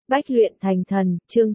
Bách luyện thành thần, chương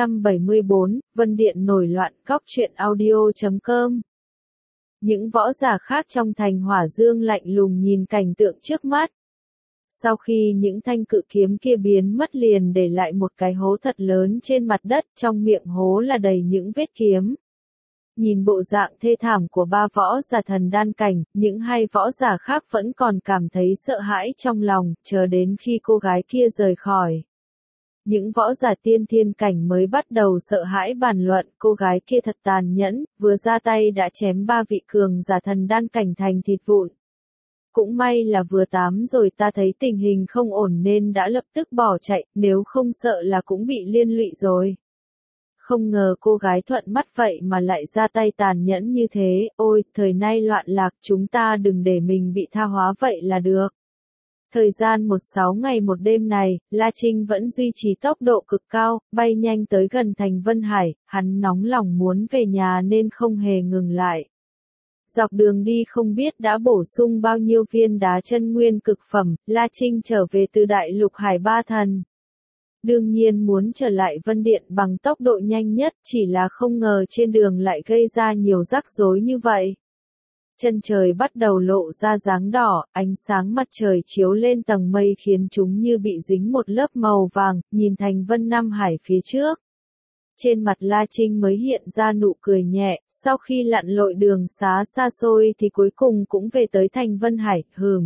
674, Vân Điện nổi loạn, góc truyện audio.com. Những võ giả khác trong thành Hỏa Dương lạnh lùng nhìn cảnh tượng trước mắt. Sau khi những thanh cự kiếm kia biến mất liền để lại một cái hố thật lớn trên mặt đất, trong miệng hố là đầy những vết kiếm. Nhìn bộ dạng thê thảm của ba võ giả thần đan cảnh, những hai võ giả khác vẫn còn cảm thấy sợ hãi trong lòng, chờ đến khi cô gái kia rời khỏi. Những võ giả tiên thiên cảnh mới bắt đầu sợ hãi bàn luận, cô gái kia thật tàn nhẫn, vừa ra tay đã chém ba vị cường giả thần đan cảnh thành thịt vụn. Cũng may là vừa tắm rồi ta thấy tình hình không ổn nên đã lập tức bỏ chạy, nếu không sợ là cũng bị liên lụy rồi. Không ngờ cô gái thuận mắt vậy mà lại ra tay tàn nhẫn như thế, ôi, thời nay loạn lạc, chúng ta đừng để mình bị tha hóa vậy là được. Thời gian 16 ngày một đêm này, La Trinh vẫn duy trì tốc độ cực cao, bay nhanh tới gần thành Vân Hải, hắn nóng lòng muốn về nhà nên không hề ngừng lại. Dọc đường đi không biết đã bổ sung bao nhiêu viên đá chân nguyên cực phẩm, La Trinh trở về từ đại lục Hải Ba Thần. Đương nhiên muốn trở lại Vân Điện bằng tốc độ nhanh nhất, chỉ là không ngờ trên đường lại gây ra nhiều rắc rối như vậy. Chân trời bắt đầu lộ ra dáng đỏ, ánh sáng mặt trời chiếu lên tầng mây khiến chúng như bị dính một lớp màu vàng, nhìn thành Vân Nam Hải phía trước. Trên mặt La Trinh mới hiện ra nụ cười nhẹ, sau khi lặn lội đường xá xa xôi thì cuối cùng cũng về tới thành Vân Hải,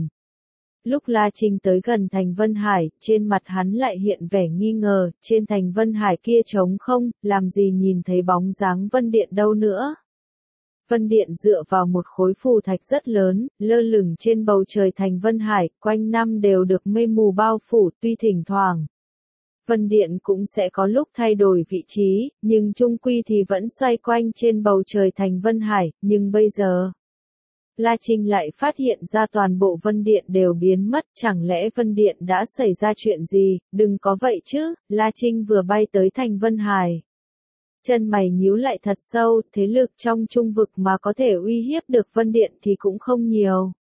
Lúc La Trinh tới gần thành Vân Hải, trên mặt hắn lại hiện vẻ nghi ngờ, trên thành Vân Hải kia trống không, làm gì nhìn thấy bóng dáng Vân Điện đâu nữa. Vân Điện dựa vào một khối phù thạch rất lớn, lơ lửng trên bầu trời thành Vân Hải, quanh năm đều được mây mù bao phủ, tuy thỉnh thoảng Vân Điện cũng sẽ có lúc thay đổi vị trí, nhưng chung quy thì vẫn xoay quanh trên bầu trời thành Vân Hải, nhưng bây giờ La Trinh lại phát hiện ra toàn bộ Vân Điện đều biến mất, chẳng lẽ Vân Điện đã xảy ra chuyện gì, đừng có vậy chứ, La Trinh vừa bay tới thành Vân Hải. Chân mày nhíu lại thật sâu, thế lực trong trung vực mà có thể uy hiếp được Vân Điện thì cũng không nhiều.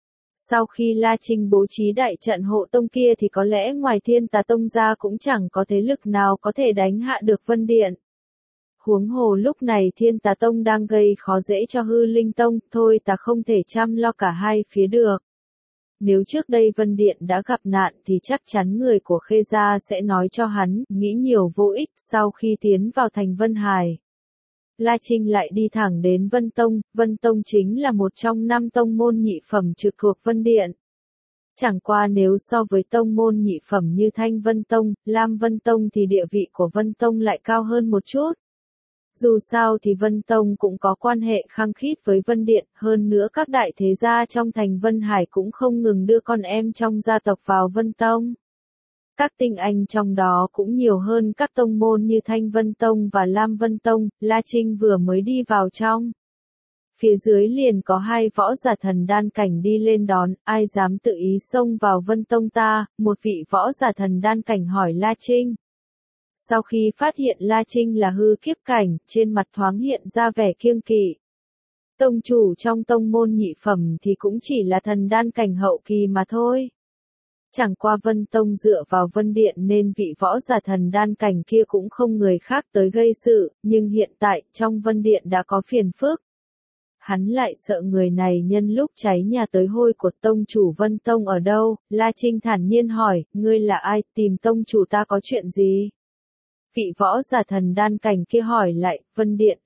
Sau khi La Trinh bố trí đại trận hộ tông kia thì có lẽ ngoài Thiên Tà Tông ra cũng chẳng có thế lực nào có thể đánh hạ được Vân Điện. Huống hồ lúc này Thiên Tà Tông đang gây khó dễ cho Hư Linh Tông, thôi ta không thể chăm lo cả hai phía được. Nếu trước đây Vân Điện đã gặp nạn thì chắc chắn người của Khê Gia sẽ nói cho hắn, nghĩ nhiều vô ích. Sau khi tiến vào thành Vân Hải, La Trinh lại đi thẳng đến Vân Tông chính là một trong 5 tông môn nhị phẩm trực thuộc Vân Điện. Chẳng qua nếu so với tông môn nhị phẩm như Thanh Vân Tông, Lam Vân Tông thì địa vị của Vân Tông lại cao hơn một chút. Dù sao thì Vân Tông cũng có quan hệ khăng khít với Vân Điện, hơn nữa các đại thế gia trong thành Vân Hải cũng không ngừng đưa con em trong gia tộc vào Vân Tông. Các tinh anh trong đó cũng nhiều hơn các tông môn như Thanh Vân Tông và Lam Vân Tông, La Trinh vừa mới đi vào trong. Phía dưới liền có hai võ giả thần đan cảnh đi lên đón, ai dám tự ý xông vào Vân Tông ta, một vị võ giả thần đan cảnh hỏi La Trinh. Sau khi phát hiện La Trinh là hư kiếp cảnh, trên mặt thoáng hiện ra vẻ kiêng kỵ. Tông chủ trong tông môn nhị phẩm thì cũng chỉ là thần đan cảnh hậu kỳ mà thôi. Chẳng qua Vân Tông dựa vào Vân Điện nên vị võ giả thần đan cảnh kia cũng không người khác tới gây sự, nhưng hiện tại trong Vân Điện đã có phiền phức. Hắn lại sợ người này nhân lúc cháy nhà tới hôi của tông chủ Vân Tông ở đâu, La Trinh thản nhiên hỏi, ngươi là ai, tìm tông chủ ta có chuyện gì? Vị võ giả thần đan cảnh kia hỏi lại, Vân Điện,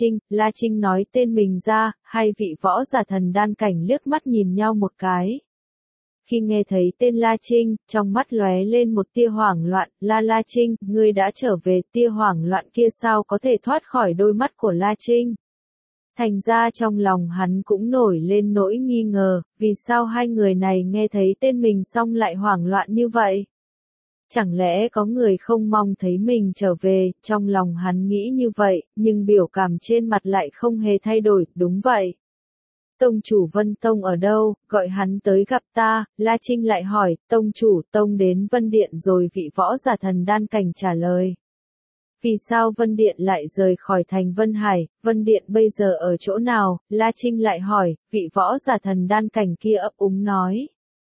La Trinh nói tên mình ra, hai vị võ giả thần đan cảnh liếc mắt nhìn nhau một cái. Khi nghe thấy tên La Trinh, trong mắt lóe lên một tia hoảng loạn, La Trinh, ngươi đã trở về, tia hoảng loạn kia sao có thể thoát khỏi đôi mắt của La Trinh. Thành ra trong lòng hắn cũng nổi lên nỗi nghi ngờ, vì sao hai người này nghe thấy tên mình xong lại hoảng loạn như vậy? Chẳng lẽ có người không mong thấy mình trở về, trong lòng hắn nghĩ như vậy, nhưng biểu cảm trên mặt lại không hề thay đổi, đúng vậy. Tông chủ Vân Tông ở đâu, gọi hắn tới gặp ta, La Trinh lại hỏi, tông chủ, tông đến Vân Điện rồi vị võ giả thần đan cảnh trả lời. Vì sao Vân Điện lại rời khỏi thành Vân Hải, Vân Điện bây giờ ở chỗ nào, La Trinh lại hỏi, vị võ giả thần đan cảnh kia ấp úng nói.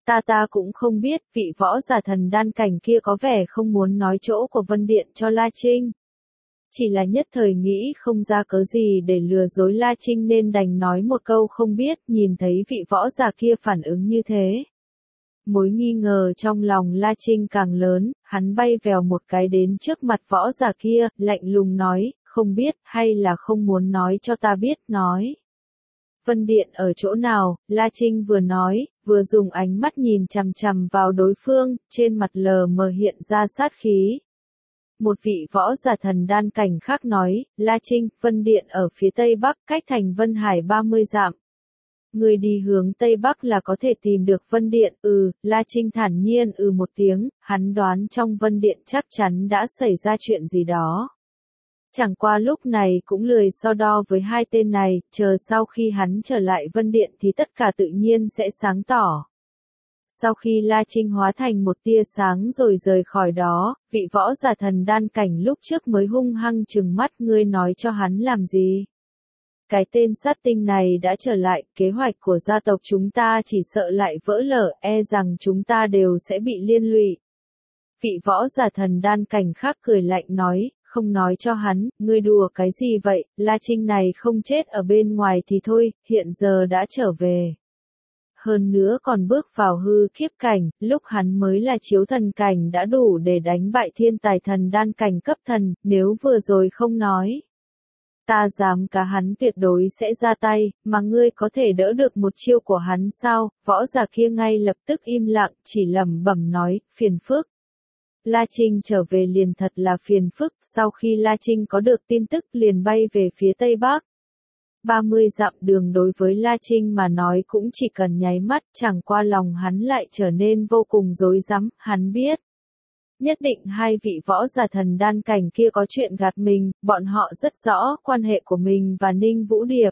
Ta cũng không biết, vị võ giả thần đan cảnh kia có vẻ không muốn nói chỗ của Vân Điện cho La Trinh. Chỉ là nhất thời nghĩ không ra cớ gì để lừa dối La Trinh nên đành nói một câu không biết, nhìn thấy vị võ giả kia phản ứng như thế. Mối nghi ngờ trong lòng La Trinh càng lớn, hắn bay vèo một cái đến trước mặt võ giả kia, lạnh lùng nói, không biết, hay là không muốn nói cho ta biết, nói. Vân Điện ở chỗ nào? La Trinh vừa nói, vừa dùng ánh mắt nhìn chằm chằm vào đối phương, trên mặt lờ mờ hiện ra sát khí. Một vị võ giả thần đan cảnh khác nói, La Trinh, Vân Điện ở phía tây bắc, cách thành Vân Hải 30 dặm. Người đi hướng tây bắc là có thể tìm được Vân Điện, La Trinh thản nhiên một tiếng, hắn đoán trong Vân Điện chắc chắn đã xảy ra chuyện gì đó. Chẳng qua lúc này cũng lười so đo với hai tên này, chờ sau khi hắn trở lại Vân Điện thì tất cả tự nhiên sẽ sáng tỏ. Sau khi La Trinh hóa thành một tia sáng rồi rời khỏi đó, vị võ giả thần đan cảnh lúc trước mới hung hăng trừng mắt, ngươi nói cho hắn làm gì? Cái tên sát tinh này đã trở lại, kế hoạch của gia tộc chúng ta chỉ sợ lại vỡ lở, e rằng chúng ta đều sẽ bị liên lụy. Vị võ giả thần đan cảnh khác cười lạnh nói, không nói cho hắn, ngươi đùa cái gì vậy, La Trinh này không chết ở bên ngoài thì thôi, hiện giờ đã trở về. Hơn nữa còn bước vào hư kiếp cảnh, lúc hắn mới là chiếu thần cảnh đã đủ để đánh bại thiên tài thần đan cảnh cấp thần, nếu vừa rồi không nói. Ta dám cá hắn tuyệt đối sẽ ra tay, mà ngươi có thể đỡ được một chiêu của hắn sao? Võ giả kia ngay lập tức im lặng, chỉ lẩm bẩm nói, phiền phức. La Trinh trở về liền thật là phiền phức, sau khi La Trinh có được tin tức liền bay về phía tây bắc. 30 dặm đường đối với La Trinh mà nói cũng chỉ cần nháy mắt, chẳng qua lòng hắn lại trở nên vô cùng rối rắm, hắn biết. Nhất định hai vị võ giả thần đan cảnh kia có chuyện gạt mình, bọn họ rất rõ quan hệ của mình và Ninh Vũ Điệp.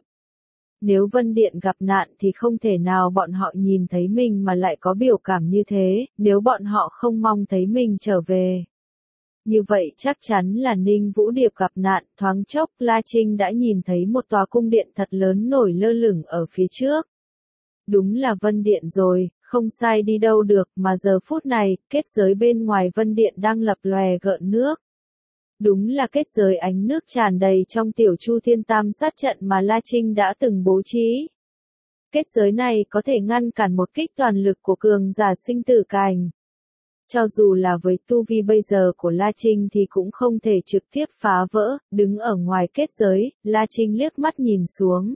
Nếu Vân Điện gặp nạn thì không thể nào bọn họ nhìn thấy mình mà lại có biểu cảm như thế, nếu bọn họ không mong thấy mình trở về. Như vậy chắc chắn là Ninh Vũ Điệp gặp nạn, thoáng chốc La Trinh đã nhìn thấy một tòa cung điện thật lớn nổi lơ lửng ở phía trước. Đúng là Vân Điện rồi, không sai đi đâu được, mà giờ phút này, kết giới bên ngoài Vân Điện đang lập lòe gợn nước. Đúng là kết giới ánh nước tràn đầy trong tiểu Chu Thiên Tam sát trận mà La Trinh đã từng bố trí. Kết giới này có thể ngăn cản một kích toàn lực của cường giả sinh tử cảnh. Cho dù là với tu vi bây giờ của La Trinh thì cũng không thể trực tiếp phá vỡ, đứng ở ngoài kết giới, La Trinh liếc mắt nhìn xuống.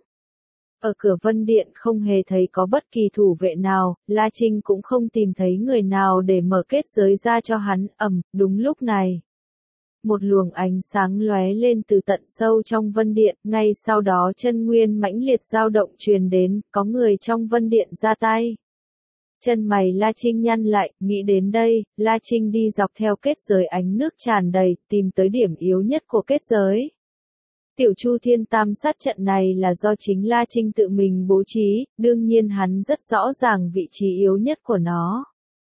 Ở cửa Vân Điện không hề thấy có bất kỳ thủ vệ nào, La Trinh cũng không tìm thấy người nào để mở kết giới ra cho hắn, đúng lúc này. Một luồng ánh sáng lóe lên từ tận sâu trong Vân Điện, ngay sau đó chân nguyên mãnh liệt dao động truyền đến, có người trong Vân Điện ra tay. Chân mày La Trinh nhăn lại, nghĩ đến đây, La Trinh đi dọc theo kết giới ánh nước tràn đầy, tìm tới điểm yếu nhất của kết giới. Tiểu Chu Thiên Tam sát trận này là do chính La Trinh tự mình bố trí, đương nhiên hắn rất rõ ràng vị trí yếu nhất của nó.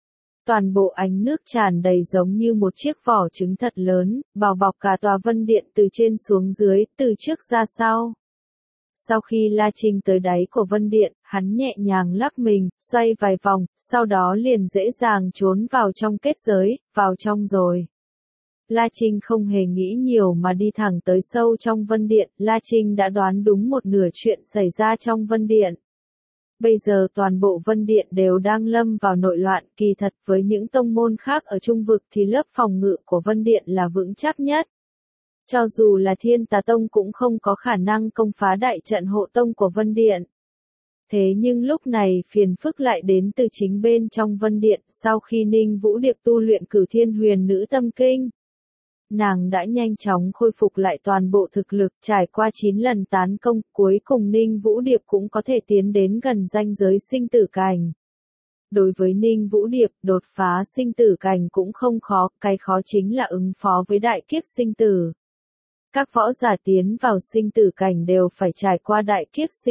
Toàn bộ ánh nước tràn đầy giống như một chiếc vỏ trứng thật lớn, bao bọc cả tòa Vân Điện từ trên xuống dưới, từ trước ra sau. Sau khi La Trinh tới đáy của Vân Điện, hắn nhẹ nhàng lắc mình, xoay vài vòng, sau đó liền dễ dàng trốn vào trong kết giới, vào trong rồi. La Trinh không hề nghĩ nhiều mà đi thẳng tới sâu trong Vân Điện, La Trinh đã đoán đúng một nửa chuyện xảy ra trong Vân Điện. Bây giờ toàn bộ Vân Điện đều đang lâm vào nội loạn, kỳ thật với những tông môn khác ở Trung Vực thì lớp phòng ngự của Vân Điện là vững chắc nhất. Cho dù là Thiên Tà Tông cũng không có khả năng công phá đại trận hộ tông của Vân Điện. Thế nhưng lúc này phiền phức lại đến từ chính bên trong Vân Điện, sau khi Ninh Vũ Điệp tu luyện Cửu Thiên Huyền Nữ Tâm Kinh. Nàng đã nhanh chóng khôi phục lại toàn bộ thực lực, trải qua 9 lần tán công, cuối cùng Ninh Vũ Điệp cũng có thể tiến đến gần ranh giới sinh tử cảnh. Đối với Ninh Vũ Điệp, đột phá sinh tử cảnh cũng không khó, cái khó chính là ứng phó với đại kiếp sinh tử. Các võ giả tiến vào sinh tử cảnh đều phải trải qua đại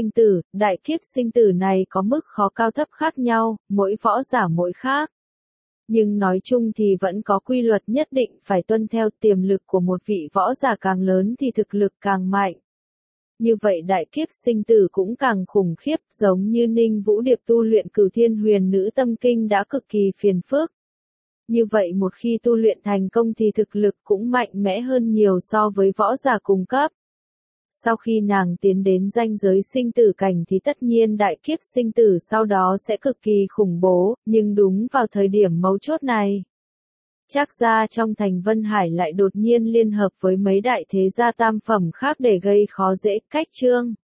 kiếp sinh tử này có mức khó cao thấp khác nhau, mỗi võ giả mỗi khác. Nhưng nói chung thì vẫn có quy luật nhất định phải tuân theo, tiềm lực của một vị võ giả càng lớn thì thực lực càng mạnh. Như vậy đại kiếp sinh tử cũng càng khủng khiếp, giống như Ninh Vũ Điệp tu luyện Cửu Thiên Huyền Nữ Tâm Kinh đã cực kỳ phiền phức. Như vậy một khi tu luyện thành công thì thực lực cũng mạnh mẽ hơn nhiều so với võ giả cùng cấp. Sau khi nàng tiến đến ranh giới sinh tử cảnh thì tất nhiên đại kiếp sinh tử sau đó sẽ cực kỳ khủng bố, nhưng đúng vào thời điểm mấu chốt này. Trác gia trong thành Vân Hải lại đột nhiên liên hợp với mấy đại thế gia tam phẩm khác để gây khó dễ, cách Trương